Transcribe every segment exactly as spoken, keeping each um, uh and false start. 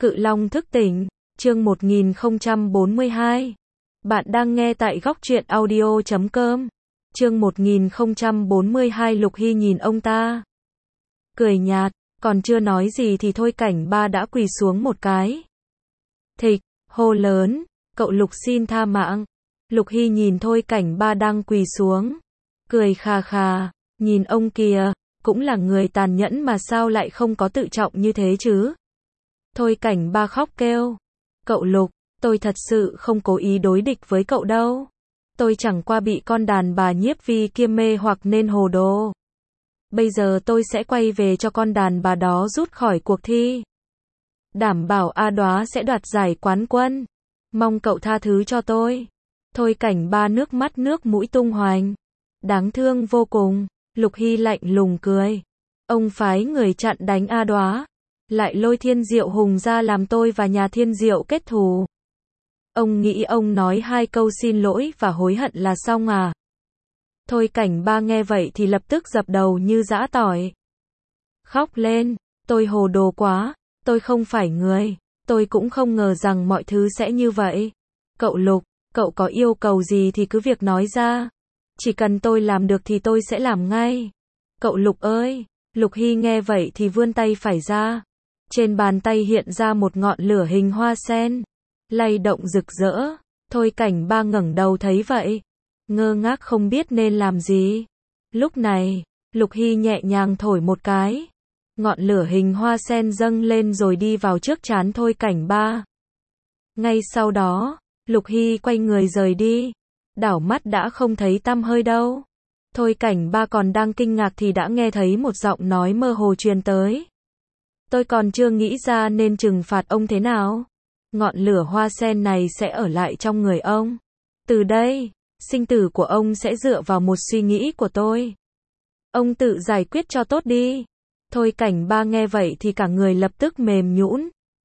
Cự Long thức tỉnh, chương một nghìn không trăm bốn mươi hai. Bạn đang nghe tại góc truyện audio chấm com. Chương một nghìn không trăm bốn mươi hai. Lục Hy nhìn ông ta, cười nhạt, còn chưa nói gì thì Thôi Cảnh Ba đã quỳ xuống một cái. Thịch, hô lớn, cậu Lục xin tha mạng. Lục Hy nhìn Thôi Cảnh Ba đang quỳ xuống, cười khà khà, nhìn ông kìa, cũng là người tàn nhẫn mà sao lại không có tự trọng như thế chứ. Thôi Cảnh Ba khóc kêu, cậu Lục, tôi thật sự không cố ý đối địch với cậu đâu. Tôi chẳng qua bị con đàn bà Nhiếp Vi kia mê hoặc nên hồ đồ. Bây giờ tôi sẽ quay về cho con đàn bà đó rút khỏi cuộc thi. Đảm bảo A Đóa sẽ đoạt giải quán quân. Mong cậu tha thứ cho tôi. Thôi Cảnh Ba nước mắt nước mũi tung hoành. Đáng thương vô cùng. Lục Hy lạnh lùng cười. Ông phái người chặn đánh A Đóa, lại lôi Thiên Diệu Hùng ra làm tôi và nhà Thiên Diệu kết thù. Ông nghĩ ông nói hai câu xin lỗi và hối hận là xong à? Thôi Cảnh Ba nghe vậy thì lập tức dập đầu như giã tỏi. Khóc lên, tôi hồ đồ quá, tôi không phải người, tôi cũng không ngờ rằng mọi thứ sẽ như vậy. Cậu Lục, cậu có yêu cầu gì thì cứ việc nói ra. Chỉ cần tôi làm được thì tôi sẽ làm ngay. Cậu Lục ơi! Lục Hy nghe vậy thì vươn tay phải ra. Trên bàn tay hiện ra một ngọn lửa hình hoa sen, lay động rực rỡ. Thôi Cảnh Ba ngẩng đầu thấy vậy, ngơ ngác không biết nên làm gì. Lúc này, Lục Hy nhẹ nhàng thổi một cái. Ngọn lửa hình hoa sen dâng lên rồi đi vào trước trán Thôi Cảnh Ba. Ngay sau đó, Lục Hy quay người rời đi. Đảo mắt đã không thấy tăm hơi đâu. Thôi Cảnh Ba còn đang kinh ngạc thì đã nghe thấy một giọng nói mơ hồ truyền tới. Tôi còn chưa nghĩ ra nên trừng phạt ông thế nào. Ngọn lửa hoa sen này sẽ ở lại trong người ông. Từ đây, sinh tử của ông sẽ dựa vào một suy nghĩ của tôi. Ông tự giải quyết cho tốt đi. Thôi Cảnh Ba nghe vậy thì cả người lập tức mềm nhũn.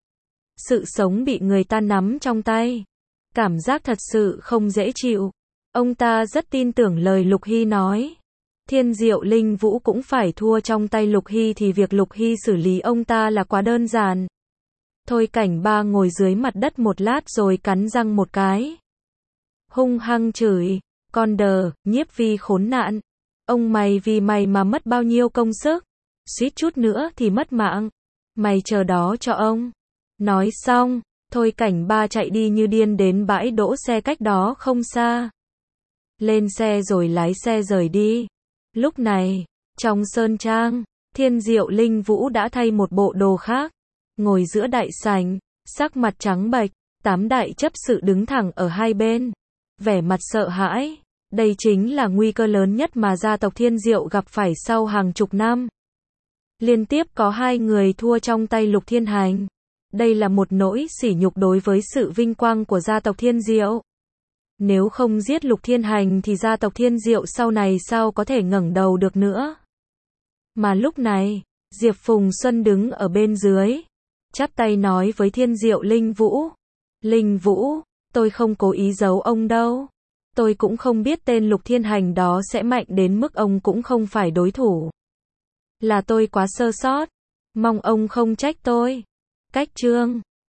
Sự sống bị người ta nắm trong tay. Cảm giác thật sự không dễ chịu. Ông ta rất tin tưởng lời Lục Hy nói. Thiên Diệu Linh Vũ cũng phải thua trong tay Lục Hy thì việc Lục Hy xử lý ông ta là quá đơn giản. Thôi Cảnh Ba ngồi dưới mặt đất một lát rồi cắn răng một cái. Hung hăng chửi, con đờ, Nhiếp Vi khốn nạn. Ông mày vì mày mà mất bao nhiêu công sức. Suýt chút nữa thì mất mạng. Mày chờ đó cho ông. Nói xong, Thôi Cảnh Ba chạy đi như điên đến bãi đỗ xe cách đó không xa. Lên xe rồi lái xe rời đi. Lúc này, trong sơn trang, Thiên Diệu Linh Vũ đã thay một bộ đồ khác, ngồi giữa đại sảnh, sắc mặt trắng bệch, tám đại chấp sự đứng thẳng ở hai bên, vẻ mặt sợ hãi. Đây chính là nguy cơ lớn nhất mà gia tộc Thiên Diệu gặp phải sau hàng chục năm. Liên tiếp có hai người thua trong tay Lục Thiên Hành. Đây là một nỗi sỉ nhục đối với sự vinh quang của gia tộc Thiên Diệu. Nếu không giết Lục Thiên Hành thì gia tộc Thiên Diệu sau này sao có thể ngẩng đầu được nữa. Mà lúc này, Diệp Phùng Xuân đứng ở bên dưới, chắp tay nói với Thiên Diệu Linh Vũ. Linh Vũ, tôi không cố ý giấu ông đâu. Tôi cũng không biết tên Lục Thiên Hành đó sẽ mạnh đến mức ông cũng không phải đối thủ. Là tôi quá sơ sót. Mong ông không trách tôi. Cách chương